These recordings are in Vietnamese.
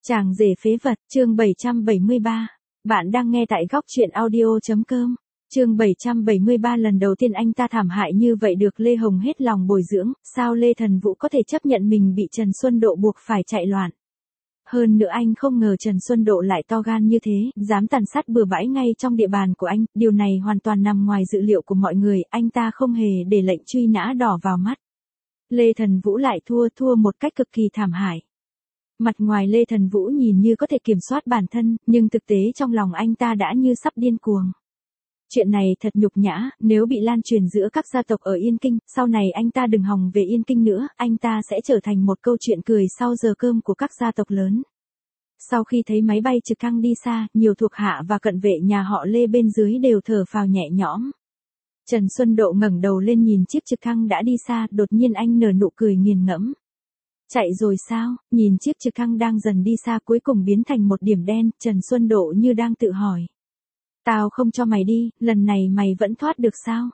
Chàng rể phế vật, chương 773. Bạn đang nghe tại góc truyện audio.com. Chương 773 lần đầu tiên anh ta thảm hại như vậy được Lê Hồng hết lòng bồi dưỡng, sao Lê Thần Vũ có thể chấp nhận mình bị Trần Xuân Độ buộc phải chạy loạn. Hơn nữa anh không ngờ Trần Xuân Độ lại to gan như thế, dám tàn sát bừa bãi ngay trong địa bàn của anh, điều này hoàn toàn nằm ngoài dự liệu của mọi người, anh ta không hề để lệnh truy nã đỏ vào mắt. Lê Thần Vũ lại thua một cách cực kỳ thảm hại. Mặt ngoài Lê Thần Vũ nhìn như có thể kiểm soát bản thân, nhưng thực tế trong lòng anh ta đã như sắp điên cuồng. Chuyện này thật nhục nhã, nếu bị lan truyền giữa các gia tộc ở Yên Kinh, sau này anh ta đừng hòng về Yên Kinh nữa, anh ta sẽ trở thành một câu chuyện cười sau giờ cơm của các gia tộc lớn. Sau khi thấy máy bay trực thăng đi xa, nhiều thuộc hạ và cận vệ nhà họ Lê bên dưới đều thở phào nhẹ nhõm. Trần Xuân Độ ngẩng đầu lên nhìn chiếc trực thăng đã đi xa, đột nhiên anh nở nụ cười nghiền ngẫm. Chạy rồi sao? Nhìn chiếc trực thăng đang dần đi xa cuối cùng biến thành một điểm đen, Trần Xuân Độ như đang tự hỏi. Tao không cho mày đi, lần này mày vẫn thoát được sao?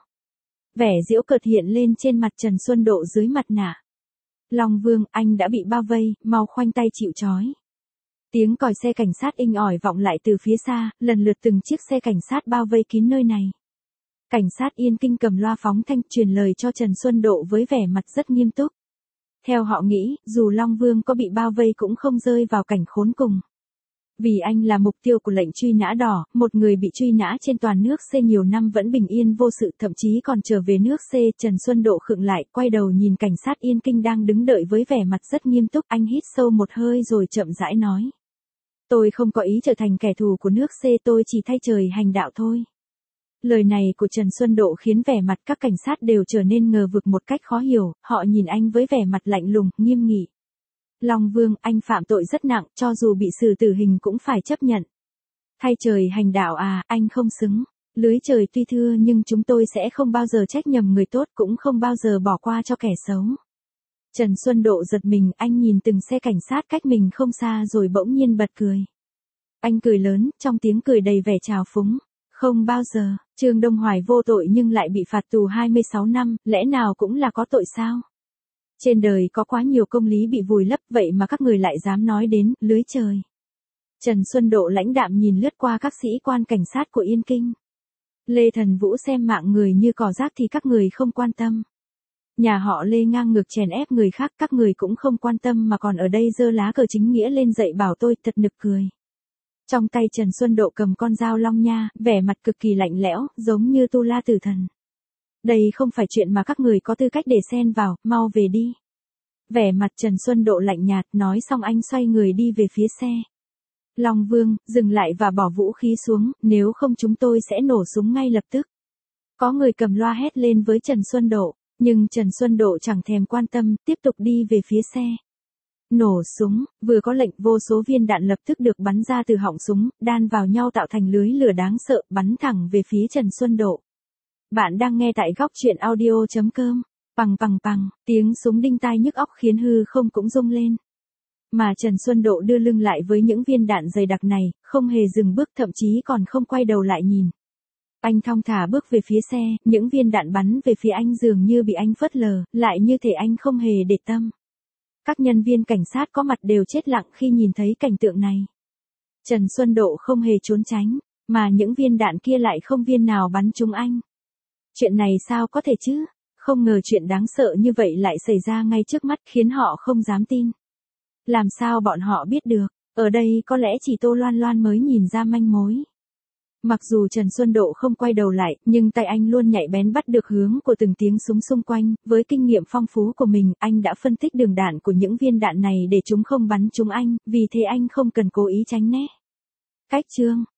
Vẻ giễu cợt hiện lên trên mặt Trần Xuân Độ dưới mặt nạ. Long Vương, anh đã bị bao vây, mau khoanh tay chịu trói. Tiếng còi xe cảnh sát inh ỏi vọng lại từ phía xa, lần lượt từng chiếc xe cảnh sát bao vây kín nơi này. Cảnh sát Yên Kinh cầm loa phóng thanh truyền lời cho Trần Xuân Độ với vẻ mặt rất nghiêm túc. Theo họ nghĩ, dù Long Vương có bị bao vây cũng không rơi vào cảnh khốn cùng. Vì anh là mục tiêu của lệnh truy nã đỏ, một người bị truy nã trên toàn nước C nhiều năm vẫn bình yên vô sự, thậm chí còn trở về nước C. Trần Xuân Độ khựng lại, quay đầu nhìn cảnh sát Yên Kinh đang đứng đợi với vẻ mặt rất nghiêm túc, anh hít sâu một hơi rồi chậm rãi nói. Tôi không có ý trở thành kẻ thù của nước C, tôi chỉ thay trời hành đạo thôi. Lời này của Trần Xuân Độ khiến vẻ mặt các cảnh sát đều trở nên ngờ vực một cách khó hiểu, họ nhìn anh với vẻ mặt lạnh lùng, nghiêm nghị. Long Vương, anh phạm tội rất nặng, cho dù bị xử tử hình cũng phải chấp nhận. Thay trời hành đạo à, anh không xứng. Lưới trời tuy thưa nhưng chúng tôi sẽ không bao giờ trách nhầm người tốt, cũng không bao giờ bỏ qua cho kẻ xấu. Trần Xuân Độ giật mình, anh nhìn từng xe cảnh sát cách mình không xa rồi bỗng nhiên bật cười. Anh cười lớn, trong tiếng cười đầy vẻ trào phúng. Không bao giờ, Trương Đông Hoài vô tội nhưng lại bị phạt tù 26 năm, lẽ nào cũng là có tội sao? Trên đời có quá nhiều công lý bị vùi lấp, vậy mà các người lại dám nói đến lưới trời. Trần Xuân Độ lãnh đạm nhìn lướt qua các sĩ quan cảnh sát của Yên Kinh. Lê Thần Vũ xem mạng người như cỏ rác thì các người không quan tâm. Nhà họ Lê ngang ngược chèn ép người khác, các người cũng không quan tâm mà còn ở đây giơ lá cờ chính nghĩa lên dạy bảo tôi, thật nực cười. Trong tay Trần Xuân Độ cầm con dao long nha, vẻ mặt cực kỳ lạnh lẽo, giống như tu la tử thần. Đây không phải chuyện mà các người có tư cách để xen vào, mau về đi. Vẻ mặt Trần Xuân Độ lạnh nhạt, nói xong anh xoay người đi về phía xe. Long Vương, dừng lại và bỏ vũ khí xuống, nếu không chúng tôi sẽ nổ súng ngay lập tức. Có người cầm loa hét lên với Trần Xuân Độ, nhưng Trần Xuân Độ chẳng thèm quan tâm, tiếp tục đi về phía xe. Nổ súng, vừa có lệnh vô số viên đạn lập tức được bắn ra từ họng súng, đan vào nhau tạo thành lưới lửa đáng sợ, bắn thẳng về phía Trần Xuân Độ. Bạn đang nghe tại góc truyện audio.com. Pằng pằng pằng, tiếng súng đinh tai nhức óc khiến hư không cũng rung lên. Mà Trần Xuân Độ đưa lưng lại với những viên đạn dày đặc này, không hề dừng bước, thậm chí còn không quay đầu lại nhìn. Anh thong thả bước về phía xe, những viên đạn bắn về phía anh dường như bị anh phớt lờ, lại như thể anh không hề để tâm. Các nhân viên cảnh sát có mặt đều chết lặng khi nhìn thấy cảnh tượng này. Trần Xuân Độ không hề trốn tránh, mà những viên đạn kia lại không viên nào bắn trúng anh. Chuyện này sao có thể chứ? Không ngờ chuyện đáng sợ như vậy lại xảy ra ngay trước mắt, khiến họ không dám tin. Làm sao bọn họ biết được? Ở đây có lẽ chỉ Tô Loan Loan mới nhìn ra manh mối. Mặc dù Trần Xuân Độ không quay đầu lại, nhưng tay anh luôn nhạy bén bắt được hướng của từng tiếng súng xung quanh, với kinh nghiệm phong phú của mình, anh đã phân tích đường đạn của những viên đạn này để chúng không bắn trúng anh, vì thế anh không cần cố ý tránh né. Cách chương,